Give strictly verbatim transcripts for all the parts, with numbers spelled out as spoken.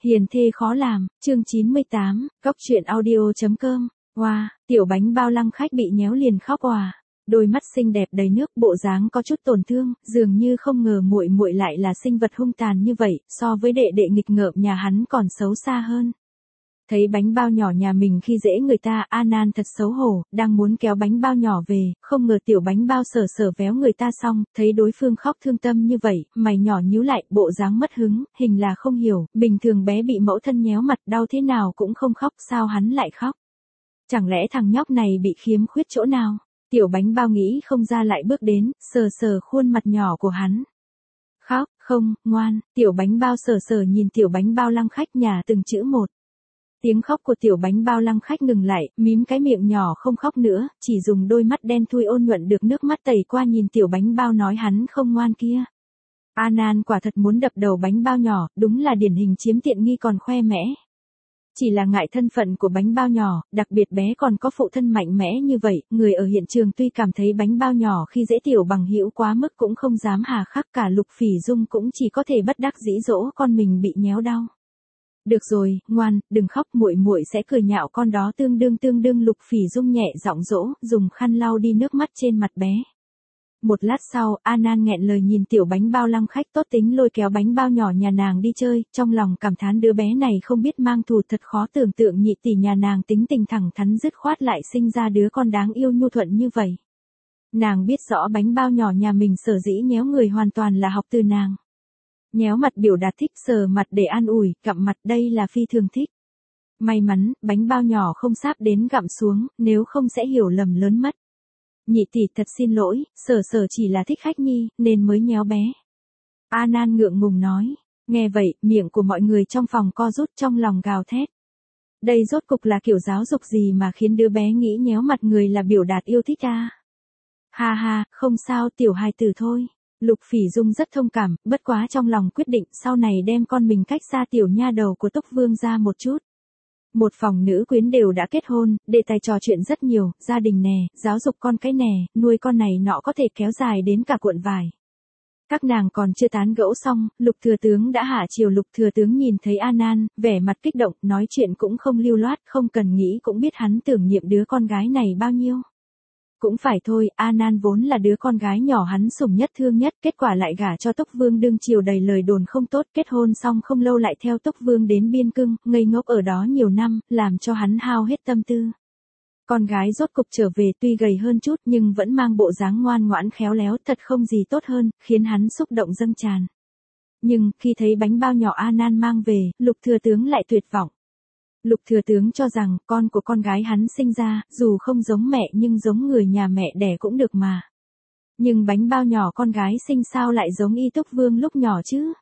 Hiền thê khó làm, chương chín mươi tám, Cóc truyện audio.com. Wow, tiểu bánh bao Lăng Khách bị nhéo liền khóc òa. Đôi mắt xinh đẹp đầy nước, bộ dáng có chút tổn thương, dường như không ngờ muội muội lại là sinh vật hung tàn như vậy, so với đệ đệ nghịch ngợm nhà hắn còn xấu xa hơn. Thấy bánh bao nhỏ nhà mình khi dễ người ta, Anan thật xấu hổ, đang muốn kéo bánh bao nhỏ về, không ngờ tiểu bánh bao sờ sờ véo người ta xong, thấy đối phương khóc thương tâm như vậy, mày nhỏ nhíu lại, bộ dáng mất hứng, hình là không hiểu, bình thường bé bị mẫu thân nhéo mặt đau thế nào cũng không khóc, sao hắn lại khóc? Chẳng lẽ thằng nhóc này bị khiếm khuyết chỗ nào? Tiểu bánh bao nghĩ không ra lại bước đến, sờ sờ khuôn mặt nhỏ của hắn. Khóc, không, ngoan, tiểu bánh bao sờ sờ nhìn tiểu bánh bao Lăng Khách nhà từng chữ một. Tiếng khóc của tiểu bánh bao Lăng Khách ngừng lại, mím cái miệng nhỏ không khóc nữa, chỉ dùng đôi mắt đen thui ôn nhuận được nước mắt tẩy qua nhìn tiểu bánh bao nói hắn không ngoan kia. Anan quả thật muốn đập đầu bánh bao nhỏ, đúng là điển hình chiếm tiện nghi còn khoe mẽ. Chỉ là ngại thân phận của bánh bao nhỏ, đặc biệt bé còn có phụ thân mạnh mẽ như vậy, người ở hiện trường tuy cảm thấy bánh bao nhỏ khi dễ tiểu bằng hữu quá mức cũng không dám hà khắc, cả Lục Phỉ Dung cũng chỉ có thể bất đắc dĩ dỗ con mình bị nhéo đau. Được rồi, ngoan, đừng khóc, muội muội sẽ cười nhạo con đó tương đương tương đương. Lục Phỉ Dung nhẹ giọng dỗ, dùng khăn lau đi nước mắt trên mặt bé. Một lát sau, Anan nghẹn lời nhìn tiểu bánh bao Lăng Khách tốt tính lôi kéo bánh bao nhỏ nhà nàng đi chơi, trong lòng cảm thán đứa bé này không biết mang thù, thật khó tưởng tượng nhị tỷ nhà nàng tính tình thẳng thắn dứt khoát lại sinh ra đứa con đáng yêu nhu thuận như vậy. Nàng biết rõ bánh bao nhỏ nhà mình sở dĩ nhéo người hoàn toàn là học từ nàng. Nhéo mặt biểu đạt thích, sờ mặt để an ủi, gặm mặt đây là phi thường thích. May mắn, bánh bao nhỏ không sáp đến gặm xuống, nếu không sẽ hiểu lầm lớn mất. Nhị tỷ thật xin lỗi, sở sở chỉ là thích khách nhi, nên mới nhéo bé. Anan ngượng ngùng nói. Nghe vậy, miệng của mọi người trong phòng co rút, trong lòng gào thét. Đây rốt cục là kiểu giáo dục gì mà khiến đứa bé nghĩ nhéo mặt người là biểu đạt yêu thích à? Ha ha, không sao, tiểu hài tử thôi. Lục Phỉ Dung rất thông cảm, bất quá trong lòng quyết định sau này đem con mình cách xa tiểu nha đầu của Túc Vương ra một chút. Một phòng nữ quyến đều đã kết hôn, đề tài trò chuyện rất nhiều, gia đình nè, giáo dục con cái nè, nuôi con này nọ có thể kéo dài đến cả cuộn vải. Các nàng còn chưa tán gẫu xong, Lục Thừa Tướng đã hạ chiều. Lục Thừa Tướng nhìn thấy Anan, vẻ mặt kích động, nói chuyện cũng không lưu loát, không cần nghĩ cũng biết hắn tưởng niệm đứa con gái này bao nhiêu. Cũng phải thôi, Anan vốn là đứa con gái nhỏ hắn sủng nhất thương nhất, kết quả lại gả cho Túc Vương đương triều đầy lời đồn không tốt, kết hôn xong không lâu lại theo Túc Vương đến biên cương, ngây ngốc ở đó nhiều năm, làm cho hắn hao hết tâm tư. Con gái rốt cục trở về tuy gầy hơn chút nhưng vẫn mang bộ dáng ngoan ngoãn khéo léo, thật không gì tốt hơn, khiến hắn xúc động dâng tràn. Nhưng, khi thấy bánh bao nhỏ Anan mang về, Lục Thừa Tướng lại tuyệt vọng. Lục Thừa Tướng cho rằng con của con gái hắn sinh ra, dù không giống mẹ nhưng giống người nhà mẹ đẻ cũng được mà. Nhưng bánh bao nhỏ con gái sinh sao lại giống Y Túc Vương lúc nhỏ chứ?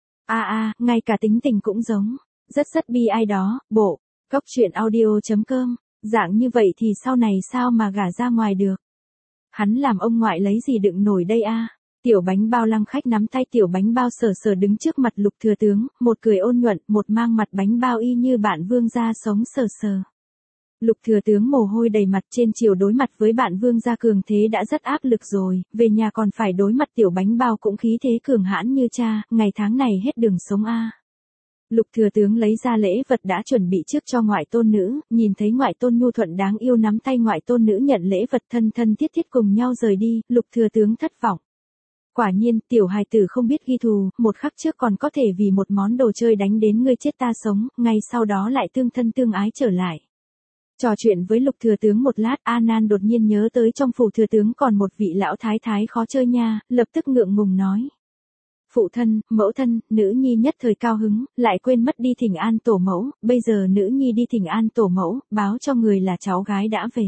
A a, ngay cả tính tình cũng giống. Rất rất bi ai đó, bộ. Cóc truyện audio.com. Dạng như vậy thì sau này sao mà gả ra ngoài được? Hắn làm ông ngoại lấy gì đựng nổi đây a? Tiểu bánh bao Lăng Khách nắm tay tiểu bánh bao sờ sờ đứng trước mặt Lục Thừa Tướng, một cười ôn nhuận, một mang mặt bánh bao y như bạn vương gia sống sờ sờ. Lục Thừa Tướng mồ hôi đầy mặt, trên chiều đối mặt với bạn vương gia cường thế đã rất áp lực rồi, về nhà còn phải đối mặt tiểu bánh bao cũng khí thế cường hãn như cha, ngày tháng này hết đường sống a. Lục Thừa Tướng lấy ra lễ vật đã chuẩn bị trước cho ngoại tôn nữ, nhìn thấy ngoại tôn nhu thuận đáng yêu nắm tay ngoại tôn nữ nhận lễ vật, thân thân thiết thiết cùng nhau rời đi, Lục Thừa Tướng thất vọng. Quả nhiên, tiểu hài tử không biết ghi thù, một khắc trước còn có thể vì một món đồ chơi đánh đến ngươi chết ta sống, ngay sau đó lại tương thân tương ái trở lại. Trò chuyện với Lục Thừa Tướng một lát, Anan đột nhiên nhớ tới trong phủ thừa tướng còn một vị lão thái thái khó chơi nha, lập tức ngượng ngùng nói. Phụ thân, mẫu thân, nữ nhi nhất thời cao hứng, lại quên mất đi thỉnh an tổ mẫu, bây giờ nữ nhi đi thỉnh an tổ mẫu, báo cho người là cháu gái đã về.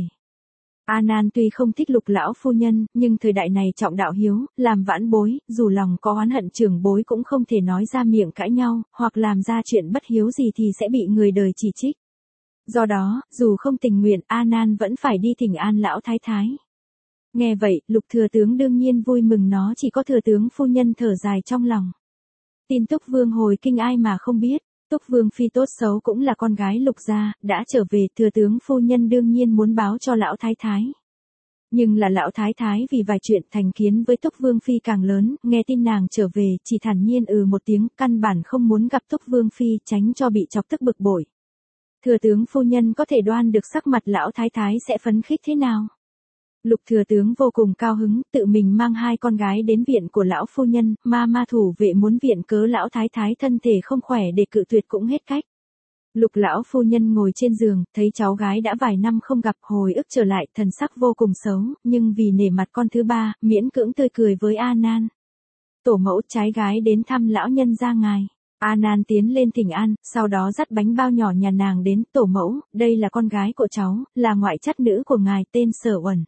Anan tuy không thích Lục lão phu nhân, nhưng thời đại này trọng đạo hiếu, làm vãn bối, dù lòng có oán hận trưởng bối cũng không thể nói ra miệng cãi nhau, hoặc làm ra chuyện bất hiếu gì thì sẽ bị người đời chỉ trích. Do đó, dù không tình nguyện, Anan vẫn phải đi thỉnh an lão thái thái. Nghe vậy, Lục Thừa Tướng đương nhiên vui mừng, nó chỉ có Thừa Tướng phu nhân thở dài trong lòng. Tin Túc Vương hồi kinh ai mà không biết. Túc Vương phi tốt xấu cũng là con gái Lục gia, đã trở về, Thừa Tướng phu nhân đương nhiên muốn báo cho lão thái thái. Nhưng là lão thái thái vì vài chuyện thành kiến với Túc Vương Phi càng lớn, nghe tin nàng trở về, chỉ thản nhiên ừ một tiếng, căn bản không muốn gặp Túc Vương Phi, tránh cho bị chọc tức bực bội. Thừa tướng phu nhân có thể đoan được sắc mặt lão thái thái sẽ phấn khích thế nào? Lục thừa tướng vô cùng cao hứng, tự mình mang hai con gái đến viện của lão phu nhân, ma ma thủ vệ muốn viện cớ lão thái thái thân thể không khỏe để cự tuyệt cũng hết cách. Lục lão phu nhân ngồi trên giường, thấy cháu gái đã vài năm không gặp, hồi ức trở lại, thần sắc vô cùng xấu, nhưng vì nể mặt con thứ ba, miễn cưỡng tươi cười với A Nan. Tổ mẫu, trái gái đến thăm lão nhân gia ngài. A Nan tiến lên thỉnh an, sau đó dắt bánh bao nhỏ nhà nàng đến, tổ mẫu, đây là con gái của cháu, là ngoại chắt nữ của ngài, tên Sở Uẩn.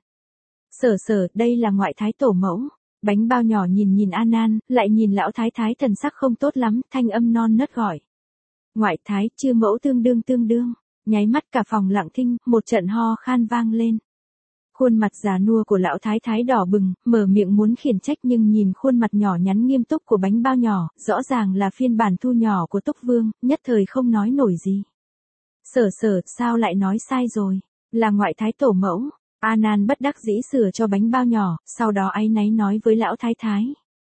Sở sở, đây là ngoại thái tổ mẫu. Bánh bao nhỏ nhìn nhìn A Nan, lại nhìn lão thái thái thần sắc không tốt lắm, thanh âm non nớt gọi. Ngoại thái, chư mẫu tương đương tương đương. Nháy mắt cả phòng lặng thinh, một trận ho khan vang lên. Khuôn mặt già nua của lão thái thái đỏ bừng, mở miệng muốn khiển trách nhưng nhìn khuôn mặt nhỏ nhắn nghiêm túc của bánh bao nhỏ, rõ ràng là phiên bản thu nhỏ của Túc Vương, nhất thời không nói nổi gì. Sở sở, sao lại nói sai rồi, là ngoại thái tổ mẫu. A Nan bất đắc dĩ sửa cho bánh bao nhỏ, sau đó áy náy nói với lão thái thái.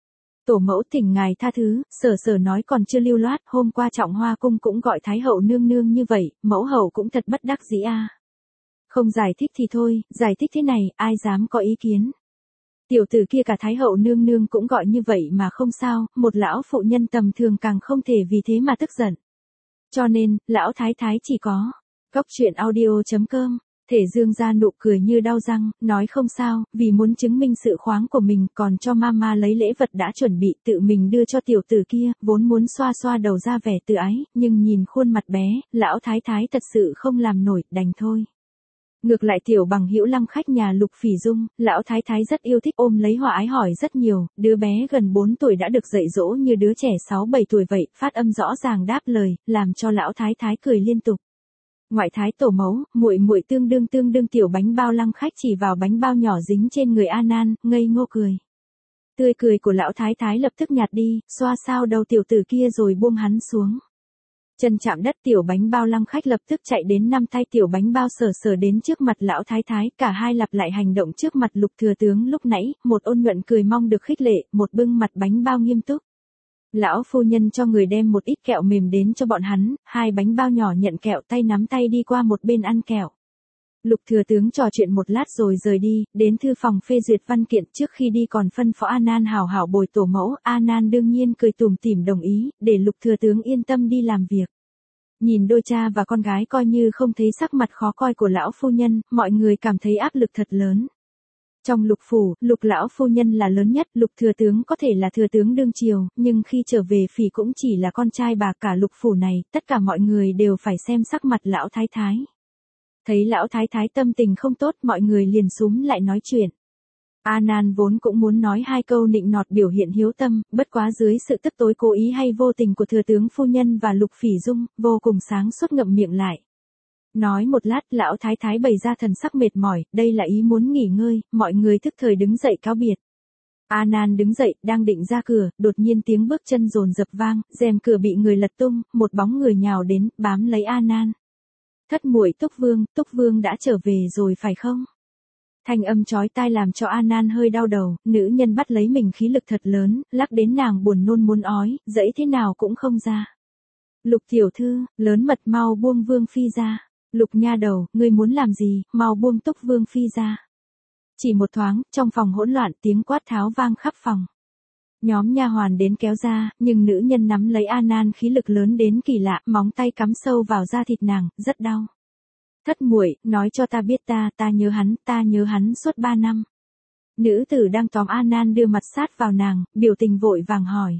Tổ mẫu thỉnh ngài tha thứ, sở sở nói còn chưa lưu loát, hôm qua Trọng Hoa cung cũng gọi thái hậu nương nương như vậy, mẫu hậu cũng thật bất đắc dĩ a. Không giải thích thì thôi, giải thích thế này, ai dám có ý kiến. Tiểu tử kia cả thái hậu nương nương cũng gọi như vậy mà không sao, một lão phụ nhân tầm thường càng không thể vì thế mà tức giận. Cho nên, lão thái thái chỉ có. Cóc truyện audio chấm com. Thể Dương ra nụ cười như đau răng, nói không sao, vì muốn chứng minh sự khoáng của mình còn cho mama lấy lễ vật đã chuẩn bị tự mình đưa cho tiểu tử kia, vốn muốn xoa xoa đầu ra vẻ tự ái, nhưng nhìn khuôn mặt bé, lão thái thái thật sự không làm nổi, đành thôi. Ngược lại tiểu bằng hữu Lăng Khách nhà Lục Phỉ Dung, lão thái thái rất yêu thích ôm lấy hòa ái hỏi rất nhiều, đứa bé gần bốn tuổi đã được dạy dỗ như đứa trẻ sáu bảy tuổi vậy, phát âm rõ ràng đáp lời, làm cho lão thái thái cười liên tục. Ngoại thái tổ mẫu, muội muội tương đương tương đương tiểu bánh bao Lăng Khách chỉ vào bánh bao nhỏ dính trên người A Nan, ngây ngô cười. Tươi cười của lão thái thái lập tức nhạt đi, xoa sao đầu tiểu tử kia rồi buông hắn xuống. Chân chạm đất tiểu bánh bao Lăng Khách lập tức chạy đến năm tay tiểu bánh bao Sở Sở đến trước mặt lão thái thái, cả hai lặp lại hành động trước mặt Lục thừa tướng lúc nãy, một ôn nhuận cười mong được khích lệ, một bưng mặt bánh bao nghiêm túc. Lão phu nhân cho người đem một ít kẹo mềm đến cho bọn hắn, hai bánh bao nhỏ nhận kẹo tay nắm tay đi qua một bên ăn kẹo. Lục thừa tướng trò chuyện một lát rồi rời đi, đến thư phòng phê duyệt văn kiện trước khi đi còn phân phó A Nan hảo hảo bồi tổ mẫu, A Nan đương nhiên cười tủm tỉm đồng ý, để Lục thừa tướng yên tâm đi làm việc. Nhìn đôi cha và con gái coi như không thấy sắc mặt khó coi của lão phu nhân, mọi người cảm thấy áp lực thật lớn. Trong Lục phủ, Lục lão phu nhân là lớn nhất, Lục thừa tướng có thể là thừa tướng đương triều, nhưng khi trở về Phỉ cũng chỉ là con trai bà, cả Lục phủ này, tất cả mọi người đều phải xem sắc mặt lão thái thái. Thấy lão thái thái tâm tình không tốt, mọi người liền xúm lại nói chuyện. A Nan vốn cũng muốn nói hai câu nịnh nọt biểu hiện hiếu tâm, bất quá dưới sự tức tối cố ý hay vô tình của thừa tướng phu nhân và Lục Phỉ Dung, vô cùng sáng suốt ngậm miệng lại. Nói một lát, lão thái thái bày ra thần sắc mệt mỏi, đây là ý muốn nghỉ ngơi, mọi người thức thời đứng dậy cáo biệt. A Nan đứng dậy, đang định ra cửa, đột nhiên tiếng bước chân dồn dập vang, rèm cửa bị người lật tung, một bóng người nhào đến, bám lấy A Nan. Thất muội Túc Vương, Túc Vương đã trở về rồi phải không? Thanh âm chói tai làm cho A Nan hơi đau đầu, nữ nhân bắt lấy mình khí lực thật lớn, lắc đến nàng buồn nôn muốn ói, dẫy thế nào cũng không ra. Lục tiểu thư, lớn mật mau buông Vương Phi ra. Lục nha đầu, ngươi muốn làm gì, mau buông Túc Vương Phi ra. Chỉ một thoáng, trong phòng hỗn loạn tiếng quát tháo vang khắp phòng. Nhóm nha hoàn đến kéo ra, nhưng nữ nhân nắm lấy A Nan khí lực lớn đến kỳ lạ, móng tay cắm sâu vào da thịt nàng, rất đau. Thất muội, nói cho ta biết ta, ta nhớ hắn, ta nhớ hắn suốt ba năm. Nữ tử đang tóm A Nan đưa mặt sát vào nàng, biểu tình vội vàng hỏi.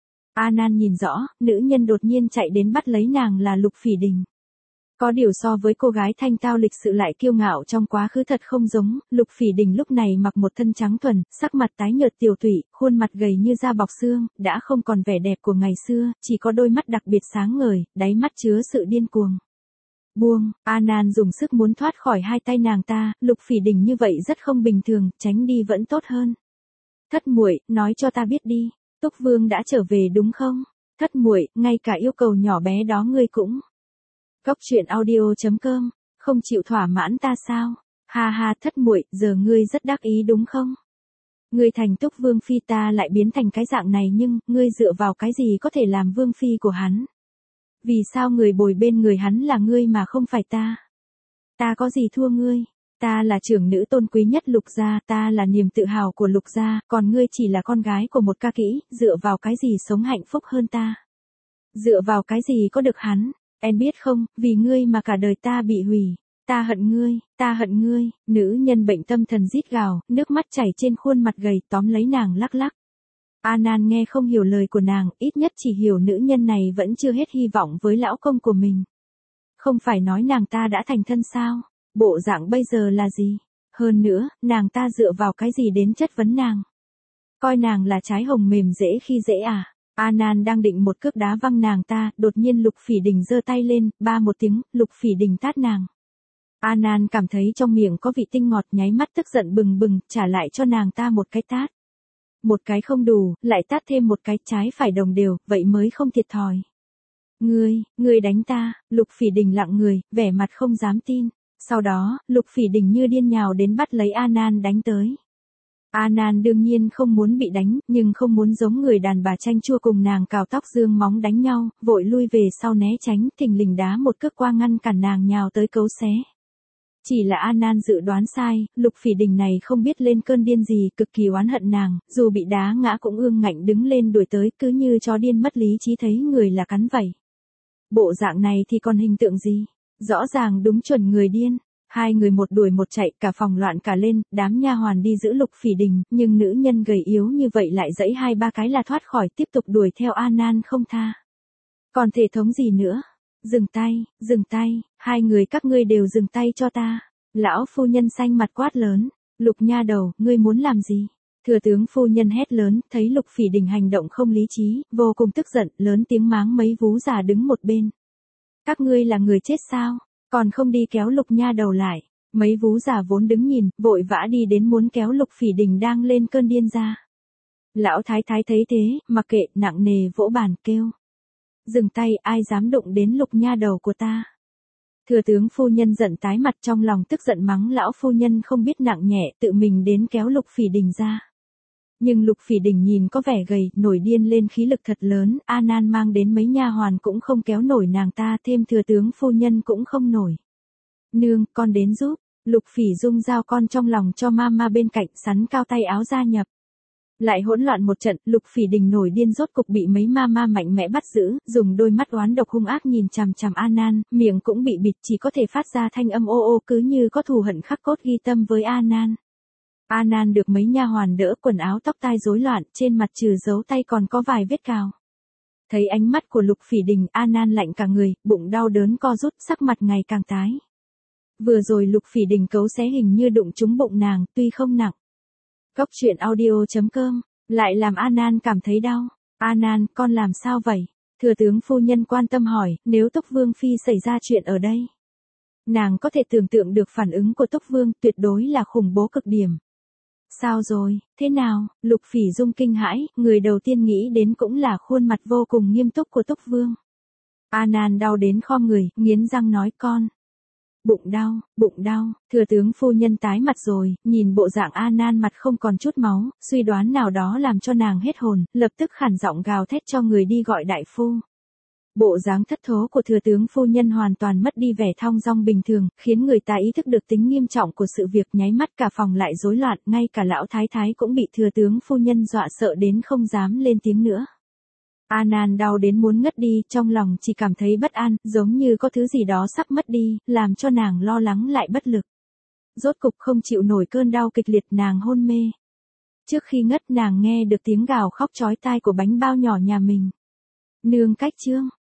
A Nan nhìn rõ, nữ nhân đột nhiên chạy đến bắt lấy nàng là Lục Phỉ Đình. Có điều so với cô gái thanh tao lịch sự lại kiêu ngạo trong quá khứ thật không giống, Lục Phỉ Đình lúc này mặc một thân trắng thuần, sắc mặt tái nhợt tiều tụy, khuôn mặt gầy như da bọc xương, đã không còn vẻ đẹp của ngày xưa, chỉ có đôi mắt đặc biệt sáng ngời, đáy mắt chứa sự điên cuồng. Buông, A Nan dùng sức muốn thoát khỏi hai tay nàng ta, Lục Phỉ Đình như vậy rất không bình thường, tránh đi vẫn tốt hơn. Thất muội, nói cho ta biết đi, Túc Vương đã trở về đúng không? Thất muội, ngay cả yêu cầu nhỏ bé đó ngươi cũng. Cóc truyện audio chấm com, không chịu thỏa mãn ta sao? Ha ha thất muội, giờ ngươi rất đắc ý đúng không? Ngươi thành Túc Vương Phi ta lại biến thành cái dạng này nhưng, ngươi dựa vào cái gì có thể làm Vương Phi của hắn? Vì sao người bồi bên người hắn là ngươi mà không phải ta? Ta có gì thua ngươi? Ta là trưởng nữ tôn quý nhất Lục gia, ta là niềm tự hào của Lục gia, còn ngươi chỉ là con gái của một ca kỹ, dựa vào cái gì sống hạnh phúc hơn ta? Dựa vào cái gì có được hắn? Em biết không, vì ngươi mà cả đời ta bị hủy. Ta hận ngươi, ta hận ngươi, nữ nhân bệnh tâm thần rít gào, nước mắt chảy trên khuôn mặt gầy tóm lấy nàng lắc lắc. A Nan nghe không hiểu lời của nàng, ít nhất chỉ hiểu nữ nhân này vẫn chưa hết hy vọng với lão công của mình. Không phải nói nàng ta đã thành thân sao? Bộ dạng bây giờ là gì? Hơn nữa, nàng ta dựa vào cái gì đến chất vấn nàng? Coi nàng là trái hồng mềm dễ khi dễ à? A Nan đang định một cước đá văng nàng ta, đột nhiên Lục Phỉ Đình giơ tay lên, ba một tiếng, Lục Phỉ Đình tát nàng. A Nan cảm thấy trong miệng có vị tinh ngọt, nháy mắt tức giận bừng bừng, trả lại cho nàng ta một cái tát. Một cái không đủ, lại tát thêm một cái, trái phải đồng đều, vậy mới không thiệt thòi. Ngươi, ngươi đánh ta, Lục Phỉ Đình lặng người, vẻ mặt không dám tin. Sau đó, Lục Phỉ Đình như điên nhào đến bắt lấy A Nan đánh tới. A Nan đương nhiên không muốn bị đánh, nhưng không muốn giống người đàn bà chanh chua cùng nàng cào tóc dương móng đánh nhau, vội lui về sau né tránh, thình lình đá một cước qua ngăn cản nàng nhào tới cấu xé. Chỉ là A Nan dự đoán sai, Lục Phỉ Đình này không biết lên cơn điên gì, cực kỳ oán hận nàng, dù bị đá ngã cũng ương ngạnh đứng lên đuổi tới, cứ như chó điên mất lý trí thấy người là cắn vảy. Bộ dạng này thì còn hình tượng gì? Rõ ràng đúng chuẩn người điên. Hai người một đuổi một chạy, cả phòng loạn cả lên, đám nha hoàn đi giữ Lục Phỉ Đình, nhưng nữ nhân gầy yếu như vậy lại giãy hai ba cái là thoát khỏi, tiếp tục đuổi theo A Nan không tha. Còn thể thống gì nữa? Dừng tay, dừng tay, hai người các ngươi đều dừng tay cho ta. Lão phu nhân xanh mặt quát lớn, Lục nha đầu, ngươi muốn làm gì? Thừa tướng phu nhân hét lớn, thấy Lục Phỉ Đình hành động không lý trí, vô cùng tức giận, lớn tiếng máng mấy vú già đứng một bên. Các ngươi là người chết sao? Còn không đi kéo Lục nha đầu lại. Mấy vú già vốn đứng nhìn, vội vã đi đến muốn kéo Lục Phỉ Đình đang lên cơn điên ra. Lão thái thái thấy thế, mặc kệ, nặng nề vỗ bàn kêu. Dừng tay, ai dám đụng đến Lục nha đầu của ta? Thừa tướng phu nhân giận tái mặt, trong lòng tức giận mắng lão phu nhân không biết nặng nhẹ, tự mình đến kéo Lục Phỉ Đình ra. Nhưng Lục Phỉ Đình nhìn có vẻ gầy, nổi điên lên khí lực thật lớn, A Nan mang đến mấy nha hoàn cũng không kéo nổi nàng ta, thêm thừa tướng phu nhân cũng không nổi. Nương, con đến giúp. Lục Phỉ Dung giao con trong lòng cho mama bên cạnh, sắn cao tay áo gia nhập. Lại hỗn loạn một trận, Lục Phỉ Đình nổi điên rốt cục bị mấy mama mạnh mẽ bắt giữ, dùng đôi mắt oán độc hung ác nhìn chằm chằm A Nan, miệng cũng bị bịt, chỉ có thể phát ra thanh âm ô ô, cứ như có thù hận khắc cốt ghi tâm với A Nan. A Nan được mấy nha hoàn đỡ, quần áo tóc tai rối loạn, trên mặt trừ dấu tay còn có vài vết cào. Thấy ánh mắt của Lục Phỉ Đình, A Nan lạnh cả người, bụng đau đớn co rút, sắc mặt ngày càng tái. Vừa rồi Lục Phỉ Đình cấu xé hình như đụng trúng bụng nàng, tuy không nặng. Góc truyện audio chấm com, lại làm A Nan cảm thấy đau. A Nan, con làm sao vậy? Thừa tướng phu nhân quan tâm hỏi, nếu Túc Vương Phi xảy ra chuyện ở đây. Nàng có thể tưởng tượng được phản ứng của Túc Vương, tuyệt đối là khủng bố cực điểm. Sao rồi, thế nào? Lục Phỉ Dung kinh hãi, người đầu tiên nghĩ đến cũng là khuôn mặt vô cùng nghiêm túc của Túc Vương. A Nan đau đến khom người, nghiến răng nói con. Bụng đau, bụng đau, thừa tướng phu nhân tái mặt rồi, nhìn bộ dạng A Nan mặt không còn chút máu, suy đoán nào đó làm cho nàng hết hồn, lập tức khản giọng gào thét cho người đi gọi đại phu. Bộ dáng thất thố của thừa tướng phu nhân hoàn toàn mất đi vẻ thong dong bình thường, khiến người ta ý thức được tính nghiêm trọng của sự việc, nháy mắt cả phòng lại rối loạn, ngay cả lão thái thái cũng bị thừa tướng phu nhân dọa sợ đến không dám lên tiếng nữa. A Nan đau đến muốn ngất đi, trong lòng chỉ cảm thấy bất an, giống như có thứ gì đó sắp mất đi, làm cho nàng lo lắng lại bất lực. Rốt cục không chịu nổi cơn đau kịch liệt, nàng hôn mê. Trước khi ngất nàng nghe được tiếng gào khóc chói tai của bánh bao nhỏ nhà mình. Nương cách trương,